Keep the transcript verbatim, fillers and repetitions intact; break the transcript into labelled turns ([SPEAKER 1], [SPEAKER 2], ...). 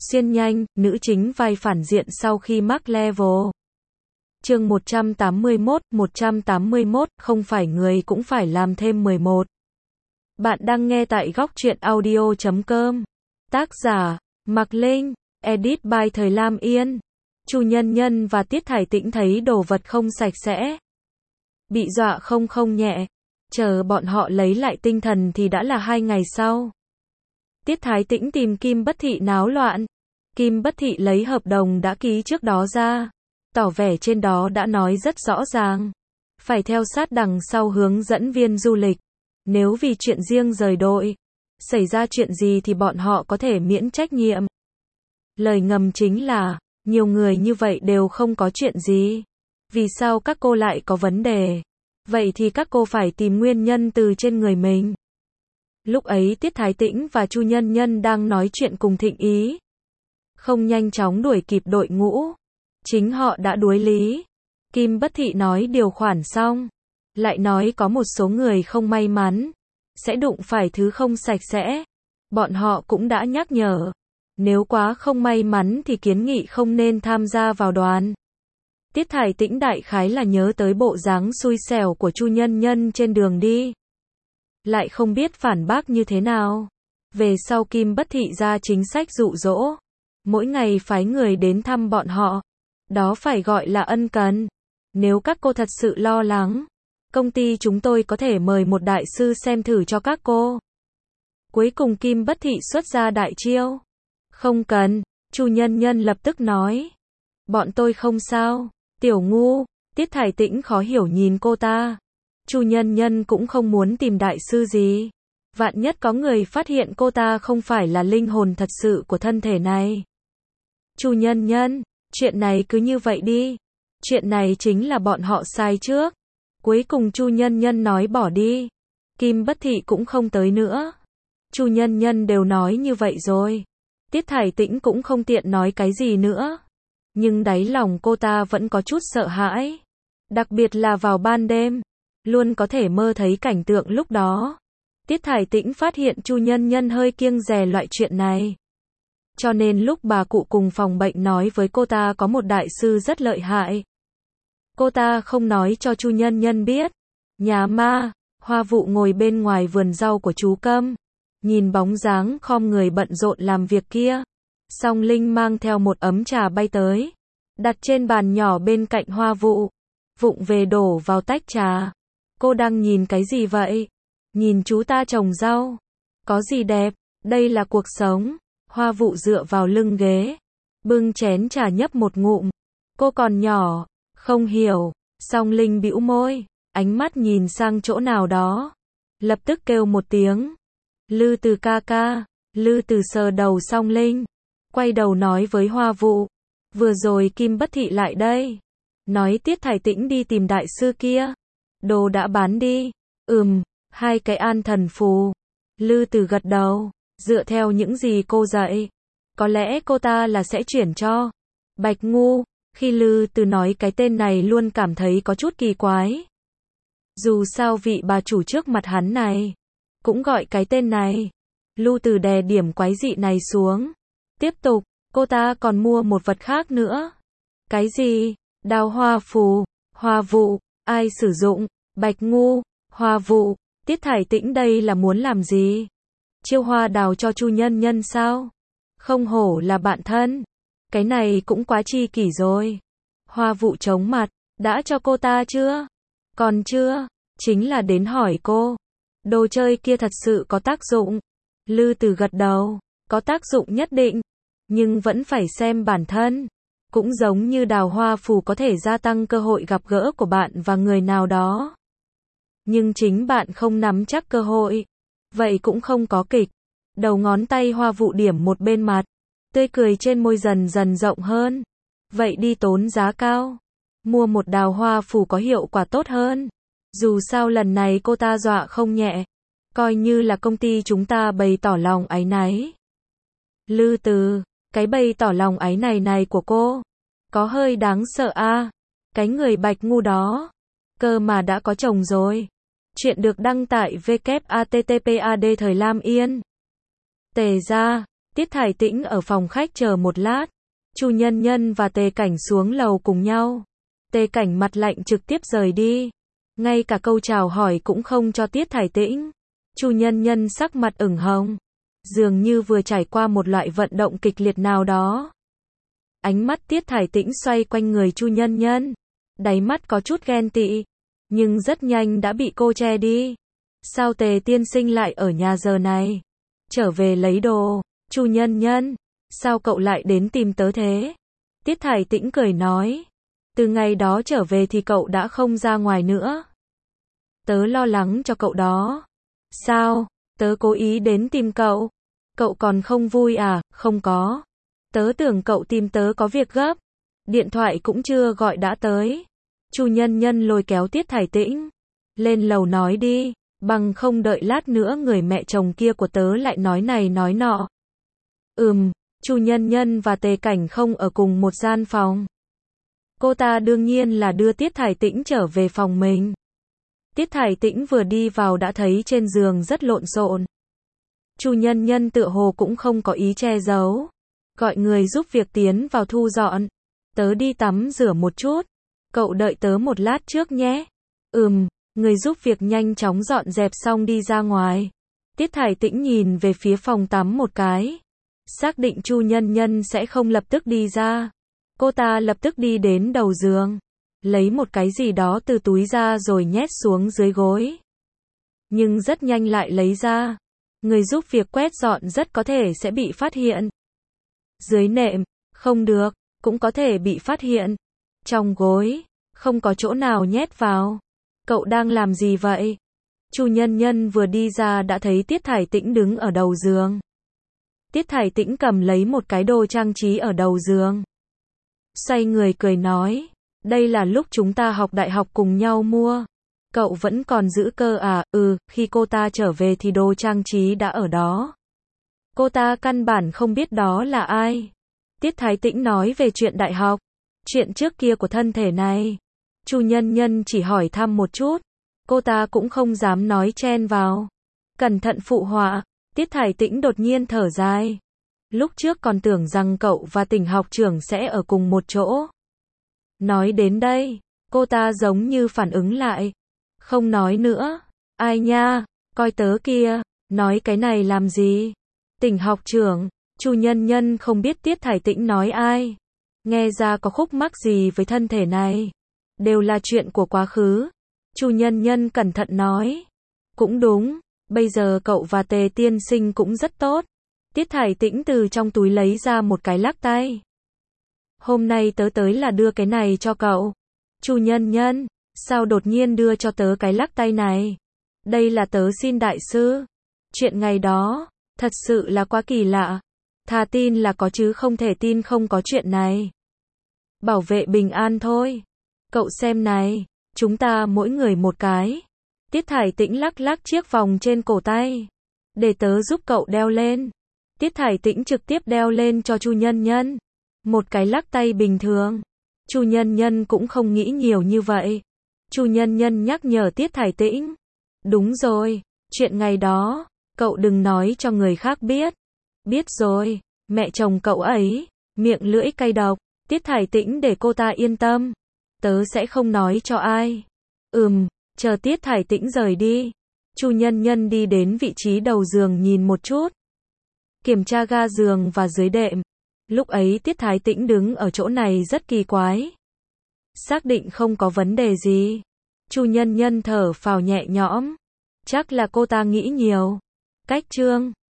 [SPEAKER 1] Xuyên nhanh, nữ chính vai phản diện sau khi mắc level. Chương một trăm tám mươi mốt, một trăm tám mươi mốt, không phải người cũng phải làm thêm mười một. Bạn đang nghe tại góc truyện audio chấm com. Tác giả, Mạc Linh, edit by Thời Lam Yên. Chu Nhân Nhân và Tiết Thải Tĩnh thấy đồ vật không sạch sẽ. Bị dọa không không nhẹ. Chờ bọn họ lấy lại tinh thần thì đã là hai ngày sau. Tiết Thái Tĩnh tìm Kim Bất Thị náo loạn. Kim Bất Thị lấy hợp đồng đã ký trước đó ra. Tỏ vẻ trên đó đã nói rất rõ ràng. Phải theo sát đằng sau hướng dẫn viên du lịch. Nếu vì chuyện riêng rời đội, xảy ra chuyện gì thì bọn họ có thể miễn trách nhiệm. Lời ngầm chính là, nhiều người như vậy đều không có chuyện gì. Vì sao các cô lại có vấn đề? Vậy thì các cô phải tìm nguyên nhân từ trên người mình. Lúc ấy Tiết Thái Tĩnh và Chu Nhân Nhân đang nói chuyện cùng Thịnh Ý. Không nhanh chóng đuổi kịp đội ngũ. Chính họ đã đuối lý. Kim Bất Thị nói điều khoản xong. Lại nói có một số người không may mắn. Sẽ đụng phải thứ không sạch sẽ. Bọn họ cũng đã nhắc nhở. Nếu quá không may mắn thì kiến nghị không nên tham gia vào đoàn. Tiết Thải Tĩnh đại khái là nhớ tới bộ dáng xui xẻo của Chu Nhân Nhân trên đường đi. Lại không biết phản bác như thế nào. Về sau Kim Bất Thị ra chính sách dụ dỗ. Mỗi ngày phái người đến thăm bọn họ. Đó phải gọi là ân cần. Nếu các cô thật sự lo lắng, công ty chúng tôi có thể mời một đại sư xem thử cho các cô. Cuối cùng Kim Bất Thị xuất ra đại chiêu. Không cần, Chu Nhân Nhân lập tức nói. Bọn tôi không sao, tiểu ngu. Tiết Thải Tĩnh khó hiểu nhìn cô ta. Chu Nhân Nhân cũng không muốn tìm đại sư gì. Vạn nhất có người phát hiện cô ta không phải là linh hồn thật sự của thân thể này. Chu Nhân Nhân, chuyện này cứ như vậy đi. Chuyện này chính là bọn họ sai trước. Cuối cùng Chu Nhân Nhân nói bỏ đi. Kim Bất Thị cũng không tới nữa. Chu Nhân Nhân đều nói như vậy rồi. Tiết Thải Tĩnh cũng không tiện nói cái gì nữa. Nhưng đáy lòng cô ta vẫn có chút sợ hãi. Đặc biệt là vào ban đêm. Luôn có thể mơ thấy cảnh tượng lúc đó. Tiết Thải Tĩnh phát hiện Chu Nhân Nhân hơi kiêng dè loại chuyện này. Cho nên lúc bà cụ cùng phòng bệnh nói với cô ta có một đại sư rất lợi hại. Cô ta không nói cho Chu Nhân Nhân biết. Nhà ma, Hoa Vụ ngồi bên ngoài vườn rau của chú Câm. Nhìn bóng dáng khom người bận rộn làm việc kia. Song Linh mang theo một ấm trà bay tới. Đặt trên bàn nhỏ bên cạnh Hoa Vụ. Vụng về đổ vào tách trà. Cô đang nhìn cái gì vậy? Nhìn chú ta trồng rau. Có gì đẹp? Đây là cuộc sống. Hoa Vụ dựa vào lưng ghế. Bưng chén trà nhấp một ngụm. Cô còn nhỏ. Không hiểu. Song Linh bĩu môi. Ánh mắt nhìn sang chỗ nào đó. Lập tức kêu một tiếng. Lư Từ ca ca. Lư Từ sờ đầu Song Linh. Quay đầu nói với Hoa Vụ. Vừa rồi Kim Bất Thị lại đây. Nói Tiết Thải Tĩnh đi tìm đại sư kia. Đồ đã bán đi. Ừm, hai cái an thần phù. Lư Từ gật đầu. Dựa theo những gì cô dạy. Có lẽ cô ta là sẽ chuyển cho. Bạch Ngu. Khi Lư Từ nói cái tên này luôn cảm thấy có chút kỳ quái. Dù sao vị bà chủ trước mặt hắn này. Cũng gọi cái tên này. Lư Từ đè điểm quái dị này xuống. Tiếp tục, cô ta còn mua một vật khác nữa. Cái gì? Đào hoa phù. Hoa Vụ. Ai sử dụng? Bạch Ngu. Hoa Vụ. Tiết Thải Tĩnh đây là muốn làm gì? Chiêu hoa đào cho Chu Nhân Nhân sao? Không hổ là bạn thân. Cái này cũng quá chi kỷ rồi. Hoa Vụ chống mặt. Đã cho cô ta chưa? Còn chưa. Chính là đến hỏi cô. Đồ chơi kia thật sự có tác dụng. Lư Từ gật đầu. Có tác dụng nhất định. Nhưng vẫn phải xem bản thân. Cũng giống như đào hoa phù có thể gia tăng cơ hội gặp gỡ của bạn và người nào đó. Nhưng chính bạn không nắm chắc cơ hội. Vậy cũng không có kịch. Đầu ngón tay Hoa Vụ điểm một bên mặt. Tươi cười trên môi dần dần rộng hơn. Vậy đi tốn giá cao. Mua một đào hoa phù có hiệu quả tốt hơn. Dù sao lần này cô ta dọa không nhẹ. Coi như là công ty chúng ta bày tỏ lòng áy náy. Lư Từ, cái bày tỏ lòng áy này này của cô. Có hơi đáng sợ a. À? Cái người Bạch Ngu đó. Cơ mà đã có chồng rồi. Chuyện được đăng tại w w w chấm a t t p a d thời lam yên. Tề ra. Tiết Thải Tĩnh ở phòng khách chờ một lát. Chu Nhân Nhân và Tề Cảnh xuống lầu cùng nhau. Tề Cảnh mặt lạnh trực tiếp rời đi. Ngay cả câu chào hỏi cũng không cho Tiết Thải Tĩnh. Chu Nhân Nhân sắc mặt ửng hồng. Dường như vừa trải qua một loại vận động kịch liệt nào đó. Ánh mắt Tiết Thải Tĩnh xoay quanh người Chu Nhân Nhân. Đáy mắt có chút ghen tị. Nhưng rất nhanh đã bị cô che đi. Sao Tề tiên sinh lại ở nhà giờ này? Trở về lấy đồ. Chu Nhân Nhân, sao cậu lại đến tìm tớ thế? Tiết Thải Tĩnh cười nói. Từ ngày đó trở về thì cậu đã không ra ngoài nữa. Tớ lo lắng cho cậu đó. Sao? Tớ cố ý đến tìm cậu. Cậu còn không vui à? Không có. Tớ tưởng cậu tìm tớ có việc gấp. Điện thoại cũng chưa gọi đã tới. Chu Nhân Nhân lôi kéo Tiết Thải Tĩnh. Lên lầu nói đi, bằng không đợi lát nữa người mẹ chồng kia của tớ lại nói này nói nọ. Ừm, Chu Nhân Nhân và Tề Cảnh không ở cùng một gian phòng. Cô ta đương nhiên là đưa Tiết Thải Tĩnh trở về phòng mình. Tiết Thải Tĩnh vừa đi vào đã thấy trên giường rất lộn xộn. Chu Nhân Nhân tựa hồ cũng không có ý che giấu. Gọi người giúp việc tiến vào thu dọn. Tớ đi tắm rửa một chút. Cậu đợi tớ một lát trước nhé. Ừm, người giúp việc nhanh chóng dọn dẹp xong đi ra ngoài. Tiết Thải Tĩnh nhìn về phía phòng tắm một cái. Xác định Chu Nhân Nhân sẽ không lập tức đi ra. Cô ta lập tức đi đến đầu giường. Lấy một cái gì đó từ túi ra rồi nhét xuống dưới gối. Nhưng rất nhanh lại lấy ra. Người giúp việc quét dọn rất có thể sẽ bị phát hiện. Dưới nệm, không được, cũng có thể bị phát hiện. Trong gối, không có chỗ nào nhét vào. Cậu đang làm gì vậy? Chu Nhân Nhân vừa đi ra đã thấy Tiết Thải Tĩnh đứng ở đầu giường. Tiết Thải Tĩnh cầm lấy một cái đồ trang trí ở đầu giường. Xoay người cười nói, đây là lúc chúng ta học đại học cùng nhau mua. Cậu vẫn còn giữ cơ à? Ừ, khi cô ta trở về thì đồ trang trí đã ở đó. Cô ta căn bản không biết đó là ai. Tiết Thái Tĩnh nói về chuyện đại học, chuyện trước kia của thân thể này. Chu Nhân Nhân chỉ hỏi thăm một chút, cô ta cũng không dám nói chen vào. Cẩn thận phụ họa. Tiết Thái Tĩnh đột nhiên thở dài. Lúc trước còn tưởng rằng cậu và Tỉnh học trưởng sẽ ở cùng một chỗ. Nói đến đây, cô ta giống như phản ứng lại. Không nói nữa. Ai nha, coi tớ kia, nói cái này làm gì? Tỉnh học trưởng. Chu Nhân Nhân không biết Tiết Thái Tĩnh nói ai. Nghe ra có khúc mắc gì với thân thể này. Đều là chuyện của quá khứ. Chu Nhân Nhân cẩn thận nói. Cũng đúng, bây giờ cậu và Tề tiên sinh cũng rất tốt. Tiết Thái Tĩnh từ trong túi lấy ra một cái lắc tay. Hôm nay tớ tới là đưa cái này cho cậu. Chu Nhân Nhân, sao đột nhiên đưa cho tớ cái lắc tay này? Đây là tớ xin đại sư. Chuyện ngày đó, thật sự là quá kỳ lạ. Thà tin là có chứ không thể tin không có chuyện này. Bảo vệ bình an thôi. Cậu xem này, chúng ta mỗi người một cái. Tiết Thái Tĩnh lắc lắc chiếc vòng trên cổ tay. Để tớ giúp cậu đeo lên. Tiết Thái Tĩnh trực tiếp đeo lên cho Chu Nhân Nhân. Một cái lắc tay bình thường. Chu Nhân Nhân cũng không nghĩ nhiều như vậy. Chu Nhân Nhân nhắc nhở Tiết Thái Tĩnh. Đúng rồi, chuyện ngày đó, cậu đừng nói cho người khác biết. Biết rồi, mẹ chồng cậu ấy, miệng lưỡi cay độc. Tiết Thái Tĩnh để cô ta yên tâm. Tớ sẽ không nói cho ai. Ừm, chờ Tiết Thái Tĩnh rời đi. Chu Nhân Nhân đi đến vị trí đầu giường nhìn một chút. Kiểm tra ga giường và dưới đệm. Lúc ấy Tiết Thái Tĩnh đứng ở chỗ này rất kỳ quái. Xác định không có vấn đề gì. Chu Nhân Nhân thở phào nhẹ nhõm. Chắc là cô ta nghĩ nhiều. Cách chương